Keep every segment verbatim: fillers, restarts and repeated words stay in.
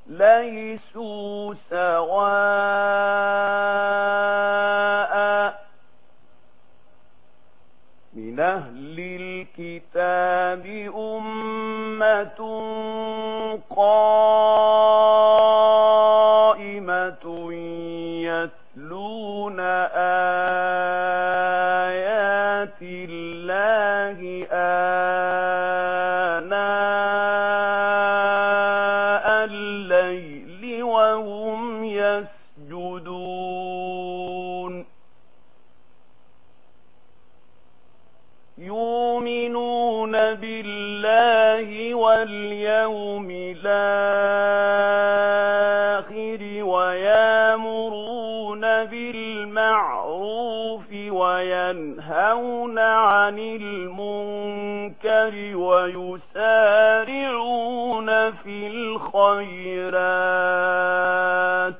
ليسوا سواء من أهل الكتاب أمة قائمة يتلون آيات الله آناء الليل وهم يسجدون يؤمنون بالله واليوم الآخر ويأمرون بالمعروف وينهون عن المنكر ويسارعون في الخيرات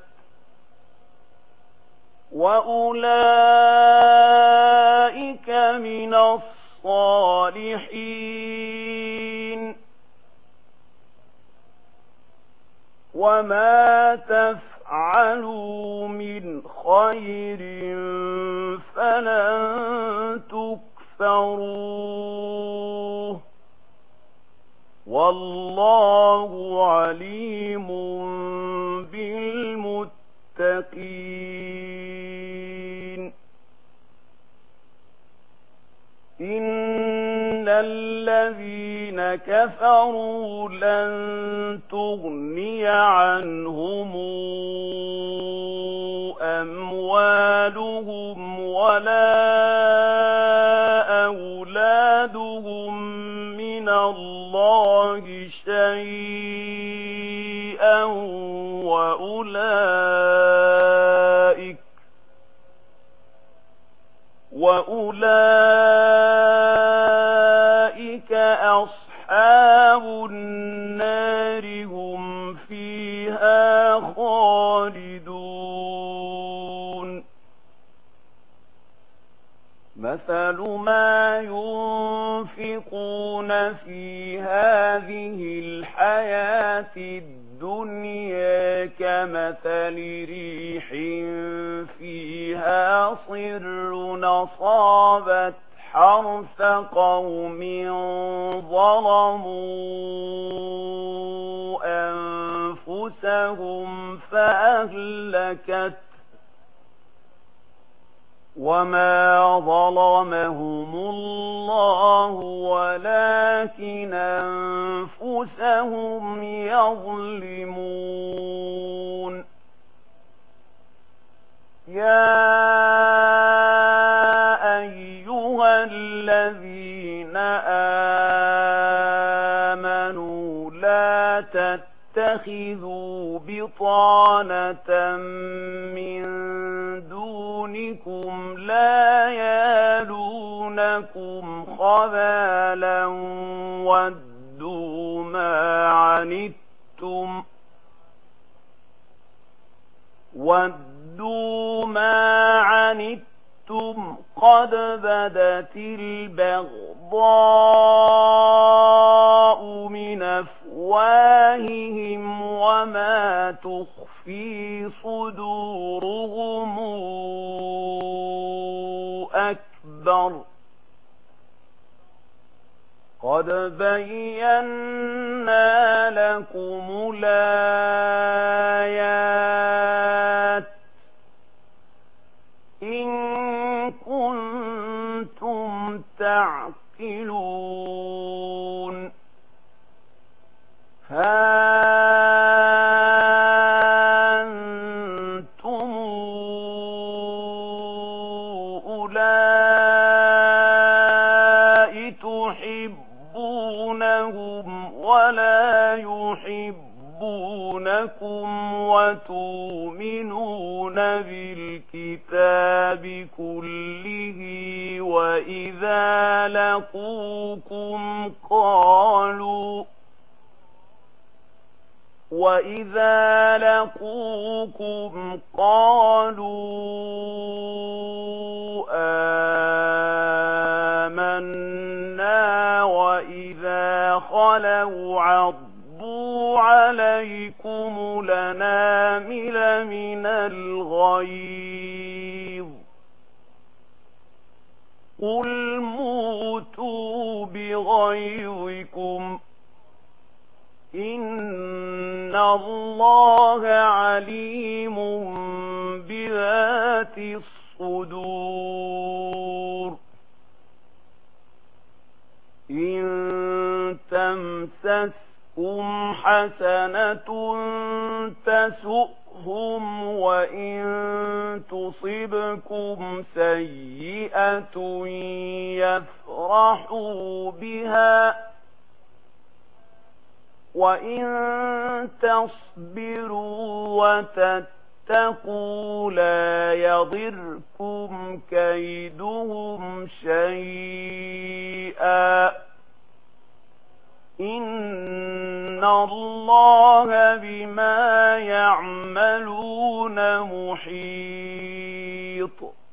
وأولئك من الصالحين وما تفعلوا من خير فلن تكفروه والله عليم بالمتقين إن الذين كفروا لن تغني عنهم أموالهم ولا أولادهم من الله شيئا وأولئك وأولئك أصحاب النار هم فيها خالدون مثل ما ينفقون في هذه الحياة الدنيا كمثل ريح فيها صر أصابت حرث قوم ظلموا أنفسهم فأهلكت وما ظلمهم الله ولكن أنفسهم يظلمون يا أيها الذين آمنوا لا تتخذوا بطانة من دونكم لا يالونكم خبالا ودوا ما عنتم ودوا ما عنتم قد بدت البغضاء من أفواههم وما تخفي صدورهم أكبر قد بينا لكم الآيات إن كنتم تعقلون ها أنتم أولئك تحبونهم ولا يحبونكم وتؤمنون بالكتاب كله وإذا لقوكم قالوا وَإِذَا لَقُوكُمْ قَالُوا آمَنَّا وَإِذَا خَلَوْا عَضُّوا عَلَيْكُمُ عليكم الأنامل من الغيظ قل موتوا بغيظكم إن الله عليم بذات الصدور إن تمسسكم حسنة تسؤهم وإن تصبكم سيئة يفرحوا بها وإن تصبروا وتتقوا لا يضركم كيدهم شيئا إن الله بما يعملون محيط